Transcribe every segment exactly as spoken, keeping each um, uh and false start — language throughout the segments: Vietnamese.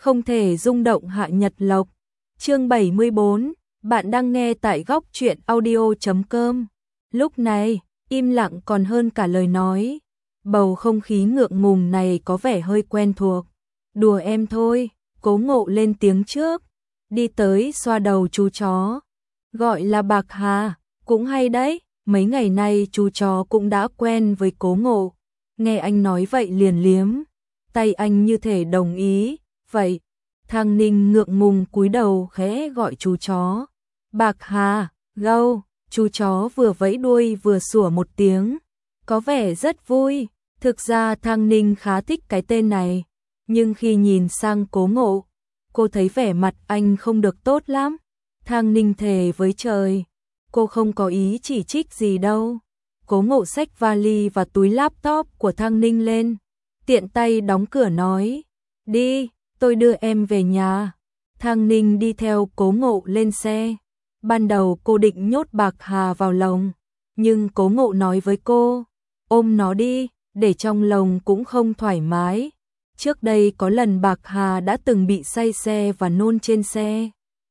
không thể rung động Hạ Nhật Lộc. Chương bảy mươi bốn, bạn đang nghe tại góc truyện audio chấm com. Lúc này, im lặng còn hơn cả lời nói. Bầu không khí ngượng ngùng này có vẻ hơi quen thuộc. Đùa em thôi, Cố Ngộ lên tiếng trước, đi tới xoa đầu chú chó. Gọi là Bạc Hà, cũng hay đấy, mấy ngày nay chú chó cũng đã quen với Cố Ngộ. Nghe anh nói vậy liền liếm tay anh như thể đồng ý. Vậy, Thang Ninh ngượng ngùng cúi đầu khẽ gọi chú chó. Bạc Hà, gâu, chú chó vừa vẫy đuôi vừa sủa một tiếng. Có vẻ rất vui, thực ra Thang Ninh khá thích cái tên này. Nhưng khi nhìn sang Cố Ngộ, cô thấy vẻ mặt anh không được tốt lắm. Thang Ninh thề với trời, cô không có ý chỉ trích gì đâu. Cố Ngộ xách vali và túi laptop của Thang Ninh lên, tiện tay đóng cửa nói, đi, tôi đưa em về nhà. Thang Ninh đi theo Cố Ngộ lên xe. Ban đầu cô định nhốt Bạc Hà vào lồng, nhưng Cố Ngộ nói với cô, ôm nó đi, để trong lồng cũng không thoải mái. Trước đây có lần Bạc Hà đã từng bị say xe và nôn trên xe,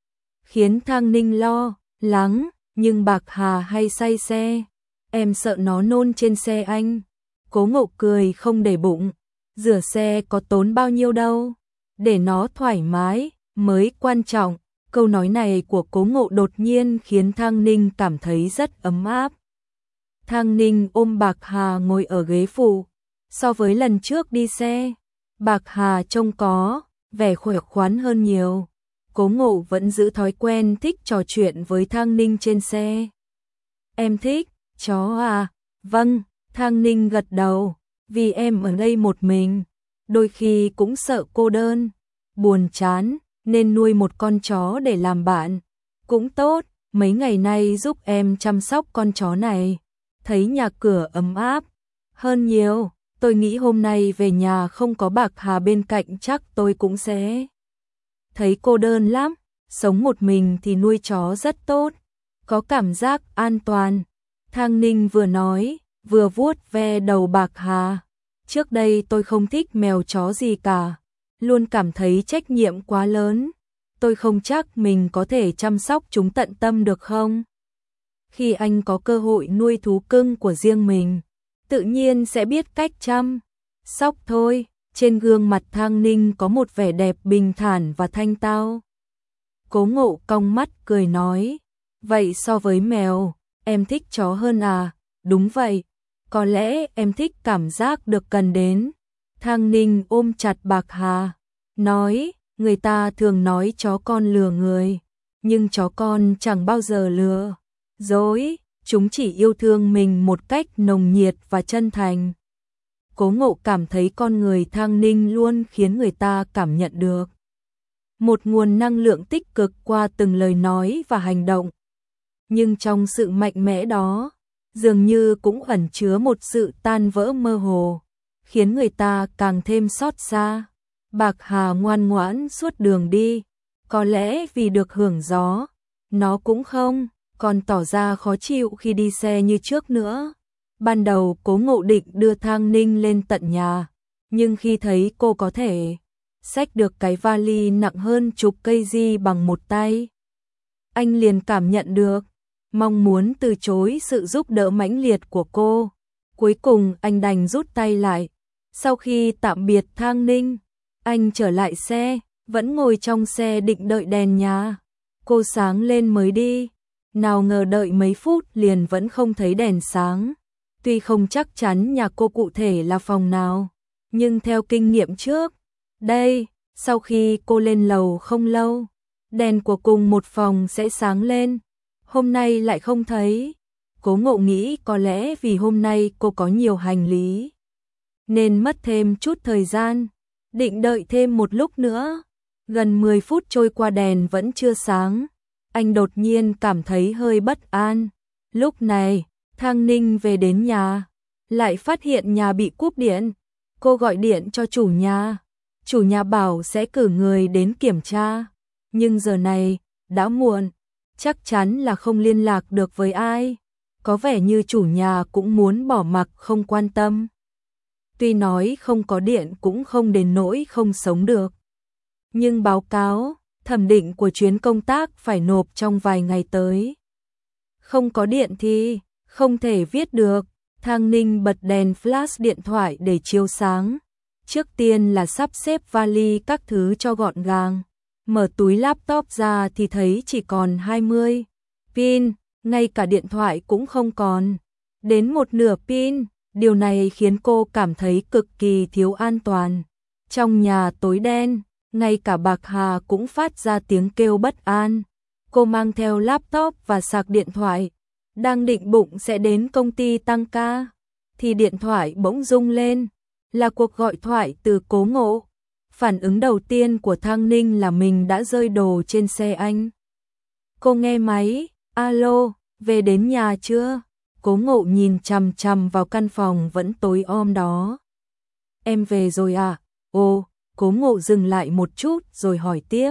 khiến Thang Ninh lo lắng, nhưng Bạc Hà hay say xe, em sợ nó nôn trên xe anh. Cố Ngộ cười không để bụng, rửa xe có tốn bao nhiêu đâu, để nó thoải mái mới quan trọng. Câu nói này của Cố Ngộ đột nhiên khiến Thang Ninh cảm thấy rất ấm áp. Thang Ninh ôm Bạc Hà ngồi ở ghế phụ. So với lần trước đi xe, Bạc Hà trông có vẻ khỏe khoắn hơn nhiều. Cố Ngộ vẫn giữ thói quen thích trò chuyện với Thang Ninh trên xe. Em thích chó à? Vâng, Thang Ninh gật đầu, vì em ở đây một mình, đôi khi cũng sợ cô đơn, buồn chán, nên nuôi một con chó để làm bạn. Cũng tốt, mấy ngày nay giúp em chăm sóc con chó này, thấy nhà cửa ấm áp hơn nhiều. Tôi nghĩ hôm nay về nhà không có Bạc Hà bên cạnh chắc tôi cũng sẽ thấy cô đơn lắm. Sống một mình thì nuôi chó rất tốt, có cảm giác an toàn. Thang Ninh vừa nói, vừa vuốt ve đầu Bạc Hà. Trước đây tôi không thích mèo chó gì cả, luôn cảm thấy trách nhiệm quá lớn. Tôi không chắc mình có thể chăm sóc chúng tận tâm được không? Khi anh có cơ hội nuôi thú cưng của riêng mình, tự nhiên sẽ biết cách chăm sóc thôi. Trên gương mặt Thang Ninh có một vẻ đẹp bình thản và thanh tao. Cố Ngộ cong mắt cười nói, vậy so với mèo, em thích chó hơn à? Đúng vậy, có lẽ em thích cảm giác được cần đến. Thang Ninh ôm chặt Bạc Hà, nói, người ta thường nói chó con lừa người, nhưng chó con chẳng bao giờ lừa dối, chúng chỉ yêu thương mình một cách nồng nhiệt và chân thành. Cố Ngộ cảm thấy con người Thang Ninh luôn khiến người ta cảm nhận được một nguồn năng lượng tích cực qua từng lời nói và hành động. Nhưng trong sự mạnh mẽ đó, dường như cũng ẩn chứa một sự tan vỡ mơ hồ, khiến người ta càng thêm xót xa. Bạc Hà ngoan ngoãn suốt đường đi, có lẽ vì được hưởng gió, nó cũng không còn tỏ ra khó chịu khi đi xe như trước nữa. Ban đầu Cố Ngộ định đưa Thang Ninh lên tận nhà, nhưng khi thấy cô có thể xách được cái vali nặng hơn chục cây gi bằng một tay, anh liền cảm nhận được mong muốn từ chối sự giúp đỡ mãnh liệt của cô. Cuối cùng anh đành rút tay lại. Sau khi tạm biệt Thang Ninh, anh trở lại xe, vẫn ngồi trong xe định đợi đèn nhà cô sáng lên mới đi. Nào ngờ đợi mấy phút liền vẫn không thấy đèn sáng. Tuy không chắc chắn nhà cô cụ thể là phòng nào, nhưng theo kinh nghiệm trước đây, sau khi cô lên lầu không lâu, đèn của cùng một phòng sẽ sáng lên. Hôm nay lại không thấy. Cố Ngộ nghĩ có lẽ vì hôm nay cô có nhiều hành lý, nên mất thêm chút thời gian, định đợi thêm một lúc nữa. Gần mười phút trôi qua đèn vẫn chưa sáng, anh đột nhiên cảm thấy hơi bất an. Lúc này, Thang Ninh về đến nhà, lại phát hiện nhà bị cúp điện. Cô gọi điện cho chủ nhà, chủ nhà bảo sẽ cử người đến kiểm tra, nhưng giờ này đã muộn, chắc chắn là không liên lạc được với ai. Có vẻ như chủ nhà cũng muốn bỏ mặc không quan tâm. Tuy nói không có điện cũng không đến nỗi không sống được, Nhưng báo cáo, thẩm định của chuyến công tác phải nộp trong vài ngày tới. Không có điện thì không thể viết được. Thang Ninh bật đèn flash điện thoại để chiếu sáng. Trước tiên là sắp xếp vali các thứ cho gọn gàng. Mở túi laptop ra thì thấy chỉ còn hai mươi pin, ngay cả điện thoại cũng không còn. Đến một nửa pin, điều này khiến cô cảm thấy cực kỳ thiếu an toàn. Trong nhà tối đen, ngay cả Bạc Hà cũng phát ra tiếng kêu bất an. Cô mang theo laptop và sạc điện thoại, đang định bụng sẽ đến công ty tăng ca, thì điện thoại bỗng rung lên, là cuộc gọi thoại từ Cố Ngộ. Phản ứng đầu tiên của Thang Ninh là mình đã rơi đồ trên xe anh. Cô nghe máy, alo, về đến nhà chưa? Cố Ngộ nhìn chằm chằm vào căn phòng vẫn tối om đó. Em về rồi à? Ồ, Cố Ngộ dừng lại một chút rồi hỏi tiếp.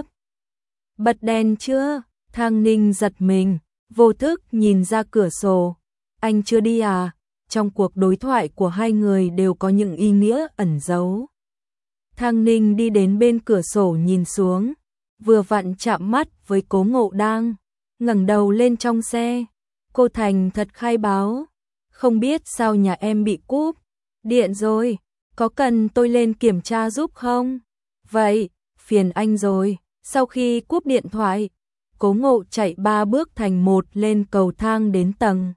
Bật đèn chưa? Thang Ninh giật mình, vô thức nhìn ra cửa sổ. Anh chưa đi à? Trong cuộc đối thoại của hai người đều có những ý nghĩa ẩn giấu. Thang Ninh đi đến bên cửa sổ nhìn xuống, vừa vặn chạm mắt với Cố Ngộ đang ngẩng đầu lên trong xe. Cô thành thật khai báo, không biết sao nhà em bị cúp điện rồi, có cần tôi lên kiểm tra giúp không? Vậy, phiền anh rồi. Sau khi cúp điện thoại, Cố Ngộ chạy ba bước thành một lên cầu thang đến tầng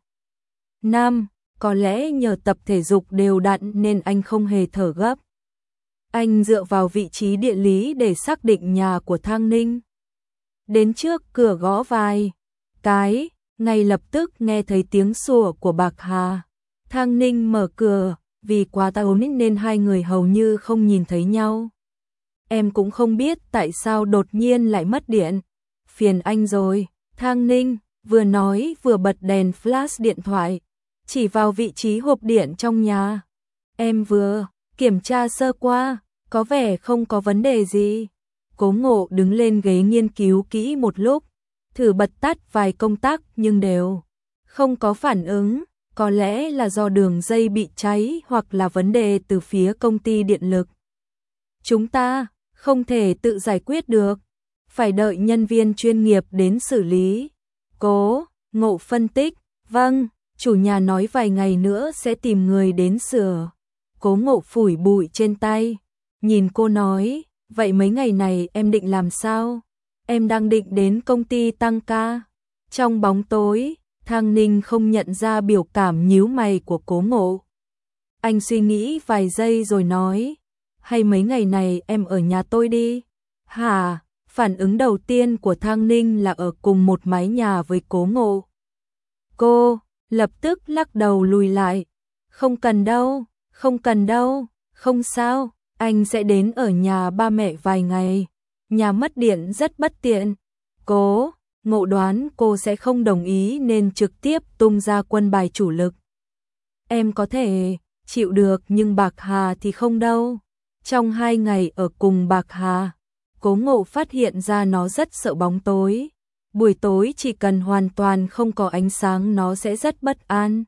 năm, có lẽ nhờ tập thể dục đều đặn nên anh không hề thở gấp. Anh dựa vào vị trí địa lý để xác định nhà của Thang Ninh. Đến trước cửa gõ vài cái, ngay lập tức nghe thấy tiếng sủa của Bạc Hà. Thang Ninh mở cửa, vì quá ồn nên hai người hầu như không nhìn thấy nhau. Em cũng không biết tại sao đột nhiên lại mất điện. Phiền anh rồi. Thang Ninh vừa nói vừa bật đèn flash điện thoại, chỉ vào vị trí hộp điện trong nhà. Em vừa kiểm tra sơ qua, có vẻ không có vấn đề gì. Cố Ngộ đứng lên ghế nghiên cứu kỹ một lúc, thử bật tắt vài công tắc nhưng đều không có phản ứng. Có lẽ là do đường dây bị cháy hoặc là vấn đề từ phía công ty điện lực. Chúng ta không thể tự giải quyết được, phải đợi nhân viên chuyên nghiệp đến xử lý. Cố Ngộ phân tích, vâng, chủ nhà nói vài ngày nữa sẽ tìm người đến sửa. Cố Ngộ phủi bụi trên tay, nhìn cô nói, vậy mấy ngày này em định làm sao? Em đang định đến công ty tăng ca. Trong bóng tối, Thang Ninh không nhận ra biểu cảm nhíu mày của Cố Ngộ. Anh suy nghĩ vài giây rồi nói, hay mấy ngày này em ở nhà tôi đi. Hả? Phản ứng đầu tiên của Thang Ninh là ở cùng một mái nhà với Cố Ngộ. Cô lập tức lắc đầu lùi lại. Không cần đâu, không cần đâu, không sao, anh sẽ đến ở nhà ba mẹ vài ngày. Nhà mất điện rất bất tiện. Cố Ngộ đoán cô sẽ không đồng ý nên trực tiếp tung ra quân bài chủ lực. Em có thể chịu được nhưng Bạc Hà thì không đâu. Trong hai ngày ở cùng Bạc Hà, Cố Ngộ phát hiện ra nó rất sợ bóng tối. Buổi tối chỉ cần hoàn toàn không có ánh sáng nó sẽ rất bất an.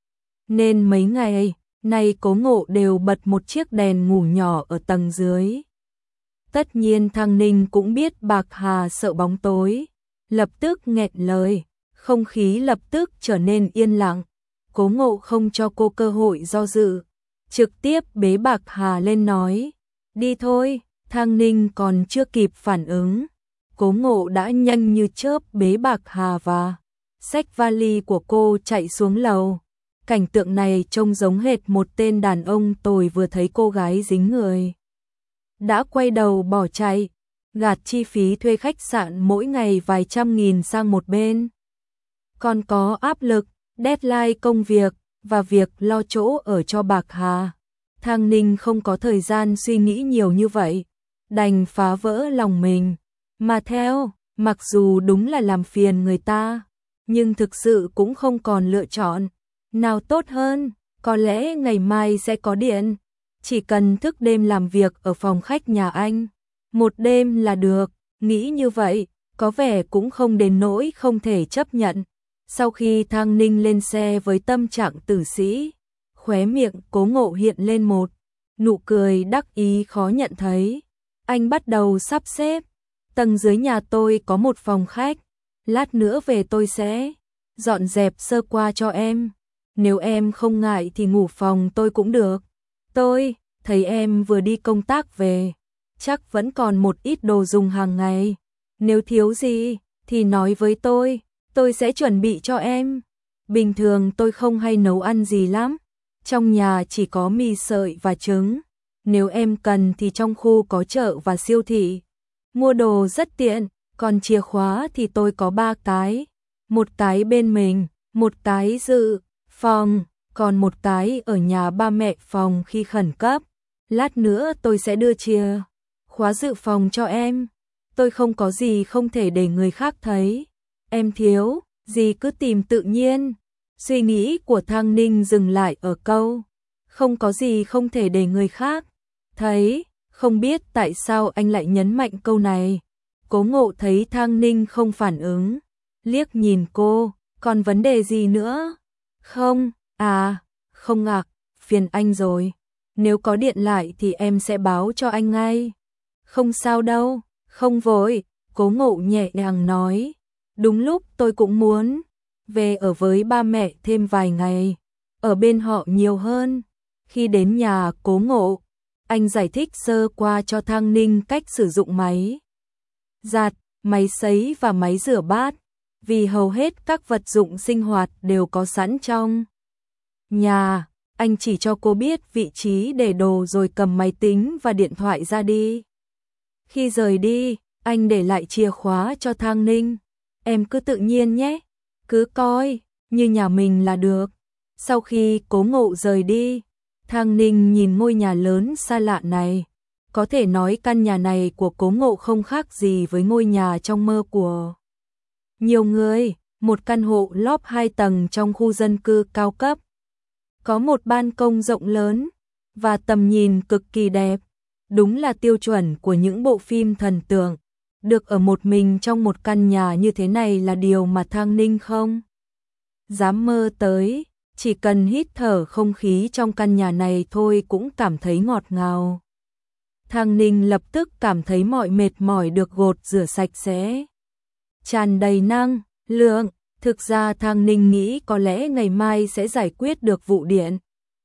Nên mấy ngày nay Cố Ngộ đều bật một chiếc đèn ngủ nhỏ ở tầng dưới. Tất nhiên Thang Ninh cũng biết Bạc Hà sợ bóng tối, lập tức nghẹn lời, không khí lập tức trở nên yên lặng. Cố Ngộ không cho cô cơ hội do dự, trực tiếp bế Bạc Hà lên nói, đi thôi. Thang Ninh còn chưa kịp phản ứng, Cố Ngộ đã nhanh như chớp bế Bạc Hà và xách vali của cô chạy xuống lầu. Cảnh tượng này trông giống hệt một tên đàn ông tồi vừa thấy cô gái dính người đã quay đầu bỏ chạy, gạt chi phí thuê khách sạn mỗi ngày vài trăm nghìn sang một bên. Còn có áp lực, deadline công việc và việc lo chỗ ở cho Bạc Hà. Thang Ninh không có thời gian suy nghĩ nhiều như vậy, đành phá vỡ lòng mình mà theo. Mặc dù đúng là làm phiền người ta, nhưng thực sự cũng không còn lựa chọn nào tốt hơn. Có lẽ ngày mai sẽ có điện, chỉ cần thức đêm làm việc ở phòng khách nhà anh một đêm là được. Nghĩ như vậy, có vẻ cũng không đến nỗi không thể chấp nhận. Sau khi Thang Ninh lên xe với tâm trạng tử sĩ, khóe miệng Cố Ngộ hiện lên một nụ cười đắc ý khó nhận thấy. Anh bắt đầu sắp xếp. Tầng dưới nhà tôi có một phòng khách. Lát nữa về tôi sẽ dọn dẹp sơ qua cho em. Nếu em không ngại thì ngủ phòng tôi cũng được. Tôi thấy em vừa đi công tác về, chắc vẫn còn một ít đồ dùng hàng ngày. Nếu thiếu gì thì nói với tôi, tôi sẽ chuẩn bị cho em. Bình thường tôi không hay nấu ăn gì lắm. Trong nhà chỉ có mì sợi và trứng. Nếu em cần thì trong khu có chợ và siêu thị. Mua đồ rất tiện, còn chìa khóa thì tôi có ba cái. Một cái bên mình, một cái dự phòng, còn một cái ở nhà ba mẹ phòng khi khẩn cấp. Lát nữa tôi sẽ đưa chìa khóa dự phòng cho em. Tôi không có gì không thể để người khác thấy. Em thiếu gì cứ tìm tự nhiên. Suy nghĩ của Thang Ninh dừng lại ở câu không có gì không thể để người khác thấy. Không biết tại sao anh lại nhấn mạnh câu này. Cố Ngộ thấy Thang Ninh không phản ứng, liếc nhìn cô, còn vấn đề gì nữa? Không, à, không ngạc, phiền anh rồi. Nếu có điện lại thì em sẽ báo cho anh ngay. Không sao đâu, không vội, Cố Ngộ nhẹ nhàng nói. Đúng lúc tôi cũng muốn về ở với ba mẹ thêm vài ngày, ở bên họ nhiều hơn. Khi đến nhà Cố Ngộ, anh giải thích sơ qua cho Thang Ninh cách sử dụng máy giặt, máy sấy và máy rửa bát, vì hầu hết các vật dụng sinh hoạt đều có sẵn trong nhà. Anh chỉ cho cô biết vị trí để đồ rồi cầm máy tính và điện thoại ra đi. Khi rời đi, anh để lại chìa khóa cho Thang Ninh. Em cứ tự nhiên nhé, cứ coi như nhà mình là được. Sau khi Cố Ngộ rời đi, Thang Ninh nhìn ngôi nhà lớn xa lạ này. Có thể nói căn nhà này của Cố Ngộ không khác gì với ngôi nhà trong mơ của nhiều người. Một căn hộ lóp hai tầng trong khu dân cư cao cấp. Có một ban công rộng lớn và tầm nhìn cực kỳ đẹp. Đúng là tiêu chuẩn của những bộ phim thần tượng. Được ở một mình trong một căn nhà như thế này là điều mà Thang Ninh không dám mơ tới. Chỉ cần hít thở không khí trong căn nhà này thôi cũng cảm thấy ngọt ngào. Thang Ninh lập tức cảm thấy mọi mệt mỏi được gột rửa sạch sẽ, tràn đầy năng lượng. Thực ra Thang Ninh nghĩ có lẽ ngày mai sẽ giải quyết được vụ điện.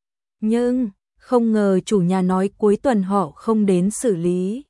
Nhưng không ngờ chủ nhà nói cuối tuần họ không đến xử lý.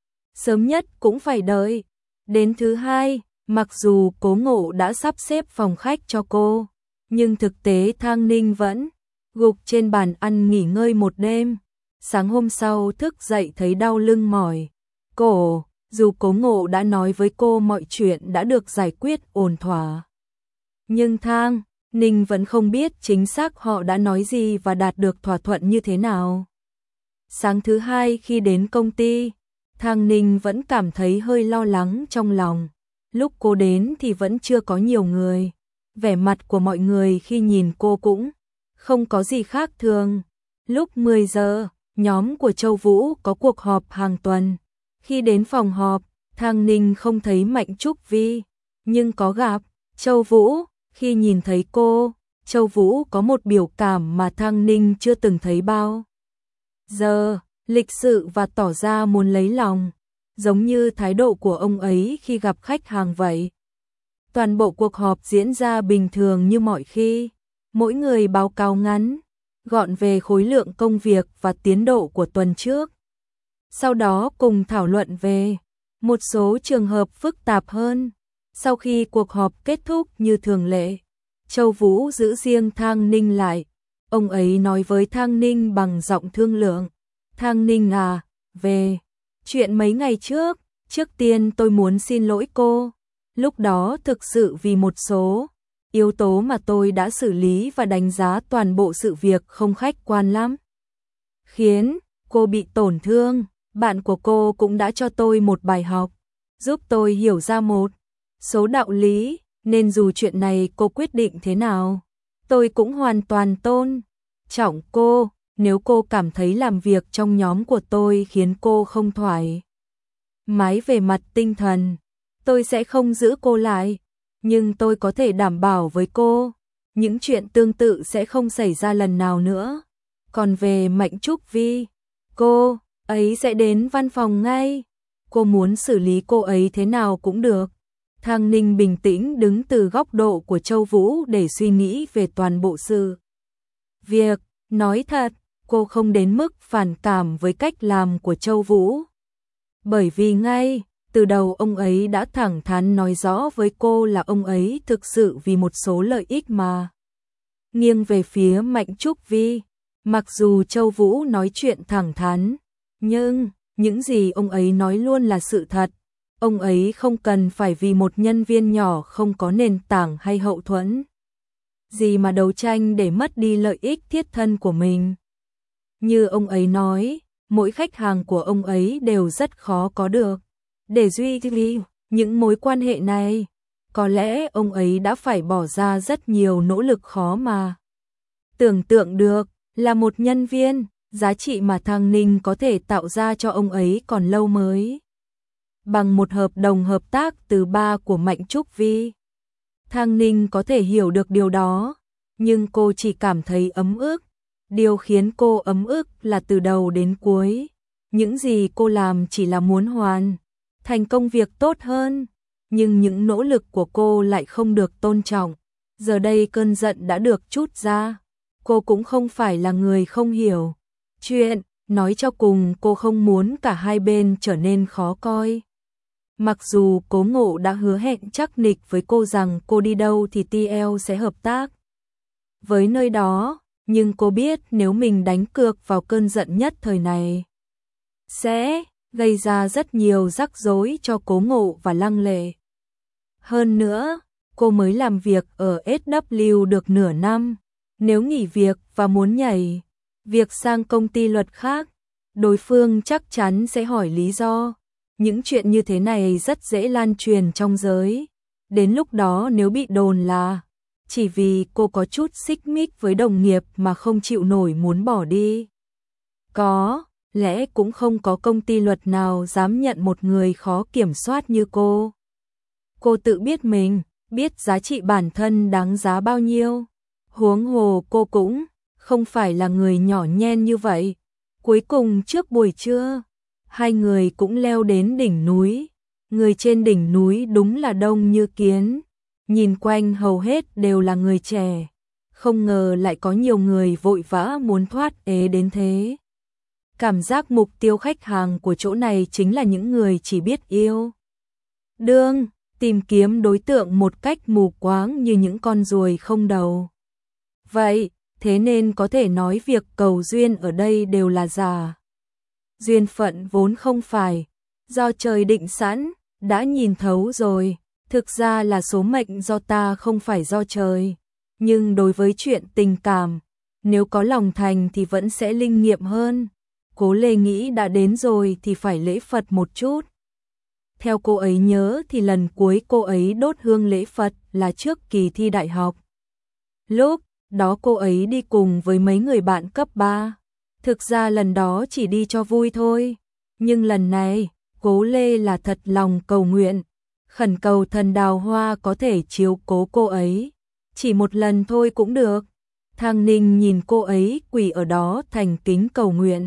Sớm nhất cũng phải đợi đến thứ hai. Mặc dù Cố Ngộ đã sắp xếp phòng khách cho cô, nhưng thực tế Thang Ninh vẫn gục trên bàn ăn nghỉ ngơi một đêm. Sáng hôm sau thức dậy thấy đau lưng mỏi cổ. Dù Cố Ngộ đã nói với cô mọi chuyện đã được giải quyết ổn thỏa, nhưng Thang Ninh vẫn không biết chính xác họ đã nói gì và đạt được thỏa thuận như thế nào. Sáng thứ hai khi đến công ty, Thang Ninh vẫn cảm thấy hơi lo lắng trong lòng. Lúc cô đến thì vẫn chưa có nhiều người. Vẻ mặt của mọi người khi nhìn cô cũng không có gì khác thường. Lúc mười giờ, nhóm của Châu Vũ có cuộc họp hàng tuần. Khi đến phòng họp, Thang Ninh không thấy Mạnh Trúc Vi, nhưng có gặp Châu Vũ. Khi nhìn thấy cô, Châu Vũ có một biểu cảm mà Thang Ninh chưa từng thấy bao giờ, lịch sự và tỏ ra muốn lấy lòng, giống như thái độ của ông ấy khi gặp khách hàng vậy. Toàn bộ cuộc họp diễn ra bình thường như mọi khi, mỗi người báo cáo ngắn gọn về khối lượng công việc và tiến độ của tuần trước. Sau đó cùng thảo luận về một số trường hợp phức tạp hơn. Sau khi cuộc họp kết thúc như thường lệ, Châu Vũ giữ riêng Thang Ninh lại. Ông ấy nói với Thang Ninh bằng giọng thương lượng. Thang Ninh à, về chuyện mấy ngày trước, trước tiên tôi muốn xin lỗi cô. Lúc đó thực sự vì một số yếu tố mà tôi đã xử lý và đánh giá toàn bộ sự việc không khách quan lắm, khiến cô bị tổn thương. Bạn của cô cũng đã cho tôi một bài học, giúp tôi hiểu ra một số đạo lý, nên dù chuyện này cô quyết định thế nào, tôi cũng hoàn toàn tôn trọng cô. Nếu cô cảm thấy làm việc trong nhóm của tôi khiến cô không thoải mái về mặt tinh thần, tôi sẽ không giữ cô lại. Nhưng tôi có thể đảm bảo với cô, những chuyện tương tự sẽ không xảy ra lần nào nữa. Còn về Mạnh Trúc Vi, cô ấy sẽ đến văn phòng ngay. Cô muốn xử lý cô ấy thế nào cũng được. Thang Ninh bình tĩnh đứng từ góc độ của Châu Vũ để suy nghĩ về toàn bộ sự việc. Nói thật, cô không đến mức phản cảm với cách làm của Châu Vũ. Bởi vì ngay từ đầu ông ấy đã thẳng thắn nói rõ với cô là ông ấy thực sự vì một số lợi ích mà nghiêng về phía Mạnh Trúc Vi. Mặc dù Châu Vũ nói chuyện thẳng thắn, nhưng những gì ông ấy nói luôn là sự thật. Ông ấy không cần phải vì một nhân viên nhỏ không có nền tảng hay hậu thuẫn gì mà đấu tranh để mất đi lợi ích thiết thân của mình. Như ông ấy nói, mỗi khách hàng của ông ấy đều rất khó có được. Để duy trì những mối quan hệ này, có lẽ ông ấy đã phải bỏ ra rất nhiều nỗ lực khó mà tưởng tượng được. Là một nhân viên, giá trị mà Thang Ninh có thể tạo ra cho ông ấy còn lâu mới bằng một hợp đồng hợp tác từ ba của Mạnh Trúc Vi. Thang Ninh có thể hiểu được điều đó, nhưng cô chỉ cảm thấy ấm ức. Điều khiến cô ấm ức là từ đầu đến cuối, những gì cô làm chỉ là muốn hoàn thành công việc tốt hơn, nhưng những nỗ lực của cô lại không được tôn trọng. Giờ đây cơn giận đã được trút ra. Cô cũng không phải là người không hiểu chuyện, nói cho cùng cô không muốn cả hai bên trở nên khó coi. Mặc dù Cố Ngộ đã hứa hẹn chắc nịch với cô rằng cô đi đâu thì tê lờ sẽ hợp tác với nơi đó, nhưng cô biết nếu mình đánh cược vào cơn giận nhất thời này sẽ gây ra rất nhiều rắc rối cho Cố Ngộ và Lăng Lệ. Hơn nữa, cô mới làm việc ở ét vê được nửa năm. Nếu nghỉ việc và muốn nhảy việc sang công ty luật khác, đối phương chắc chắn sẽ hỏi lý do. Những chuyện như thế này rất dễ lan truyền trong giới. Đến lúc đó nếu bị đồn là chỉ vì cô có chút xích mích với đồng nghiệp mà không chịu nổi muốn bỏ đi, có lẽ cũng không có công ty luật nào dám nhận một người khó kiểm soát như cô. Cô tự biết mình, biết giá trị bản thân đáng giá bao nhiêu. Huống hồ cô cũng không phải là người nhỏ nhen như vậy. Cuối cùng trước buổi trưa, hai người cũng leo đến đỉnh núi. Người trên đỉnh núi đúng là đông như kiến. Nhìn quanh hầu hết đều là người trẻ. Không ngờ lại có nhiều người vội vã muốn thoát ế đến thế. Cảm giác mục tiêu khách hàng của chỗ này chính là những người chỉ biết yêu đương, tìm kiếm đối tượng một cách mù quáng như những con ruồi không đầu. Vậy, thế nên có thể nói việc cầu duyên ở đây đều là giả. Duyên phận vốn không phải do trời định sẵn, đã nhìn thấu rồi, thực ra là số mệnh do ta không phải do trời. Nhưng đối với chuyện tình cảm, nếu có lòng thành thì vẫn sẽ linh nghiệm hơn. Cố Lê nghĩ đã đến rồi thì phải lễ Phật một chút. Theo cô ấy nhớ thì lần cuối cô ấy đốt hương lễ Phật là trước kỳ thi đại học. Lúc đó cô ấy đi cùng với mấy người bạn cấp ba. Thực ra lần đó chỉ đi cho vui thôi. Nhưng lần này, Cố Lê là thật lòng cầu nguyện, khẩn cầu thần đào hoa có thể chiếu cố cô ấy. Chỉ một lần thôi cũng được. Thang Ninh nhìn cô ấy quỳ ở đó thành kính cầu nguyện.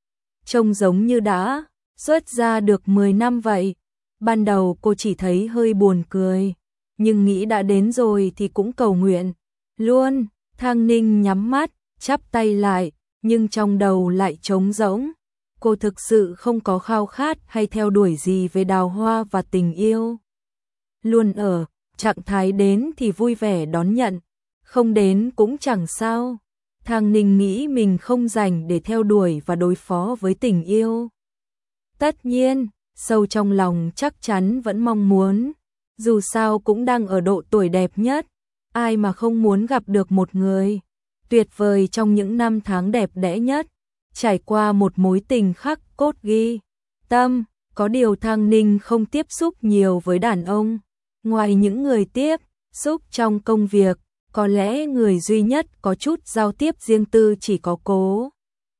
Trông giống như đã xuất ra được mười năm vậy. Ban đầu cô chỉ thấy hơi buồn cười, nhưng nghĩ đã đến rồi thì cũng cầu nguyện luôn. Thang Ninh nhắm mắt, chắp tay lại, nhưng trong đầu lại trống rỗng. Cô thực sự không có khao khát hay theo đuổi gì về đào hoa và tình yêu. Luôn ở trạng thái đến thì vui vẻ đón nhận, không đến cũng chẳng sao. Thang Ninh nghĩ mình không rảnh để theo đuổi và đối phó với tình yêu. Tất nhiên, sâu trong lòng chắc chắn vẫn mong muốn, dù sao cũng đang ở độ tuổi đẹp nhất. Ai mà không muốn gặp được một người tuyệt vời trong những năm tháng đẹp đẽ nhất, trải qua một mối tình khắc cốt ghi tâm. Có điều Thang Ninh không tiếp xúc nhiều với đàn ông. Ngoài những người tiếp xúc trong công việc, có lẽ người duy nhất có chút giao tiếp riêng tư chỉ có Cố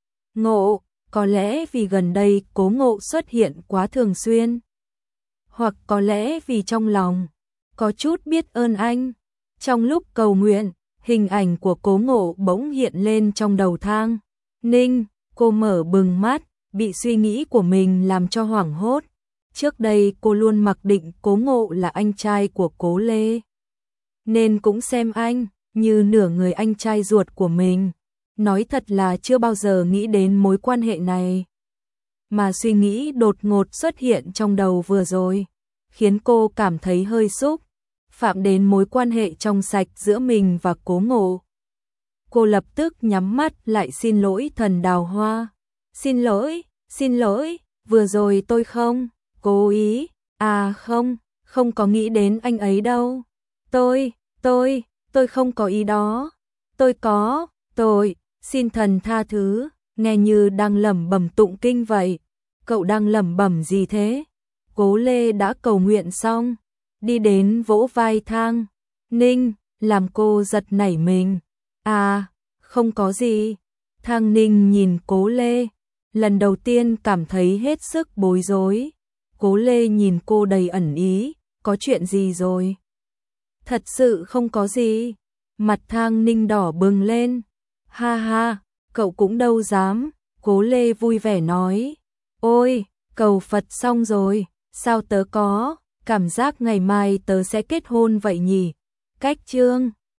Ngộ. Có lẽ vì gần đây Cố Ngộ xuất hiện quá thường xuyên, hoặc có lẽ vì trong lòng có chút biết ơn anh. Trong lúc cầu nguyện, hình ảnh của Cố Ngộ bỗng hiện lên trong đầu Thang Ninh. Cô mở bừng mắt, bị suy nghĩ của mình làm cho hoảng hốt. Trước đây cô luôn mặc định Cố Ngộ là anh trai của Cố Lê, nên cũng xem anh như nửa người anh trai ruột của mình. Nói thật là chưa bao giờ nghĩ đến mối quan hệ này. Mà suy nghĩ đột ngột xuất hiện trong đầu vừa rồi, khiến cô cảm thấy hơi xúc phạm đến mối quan hệ trong sạch giữa mình và Cố Ngộ. Cô lập tức nhắm mắt lại xin lỗi Thần Đào Hoa. Xin lỗi, xin lỗi, vừa rồi tôi không cố ý, à không, không có nghĩ đến anh ấy đâu. Tôi, tôi, tôi không có ý đó. Tôi có, tôi, xin thần tha thứ, nghe như đang lẩm bẩm tụng kinh vậy. Cậu đang lẩm bẩm gì thế? Cố Lê đã cầu nguyện xong, đi đến vỗ vai Thang Ninh, làm cô giật nảy mình. À, không có gì. Thang Ninh nhìn Cố Lê, lần đầu tiên cảm thấy hết sức bối rối. Cố Lê nhìn cô đầy ẩn ý, có chuyện gì rồi? Thật sự không có gì. Mặt Thang Ninh đỏ bừng lên. Ha ha, cậu cũng đâu dám. Cố Lê vui vẻ nói. Ôi, cầu Phật xong rồi, sao tớ có cảm giác ngày mai tớ sẽ kết hôn vậy nhỉ? Cách chương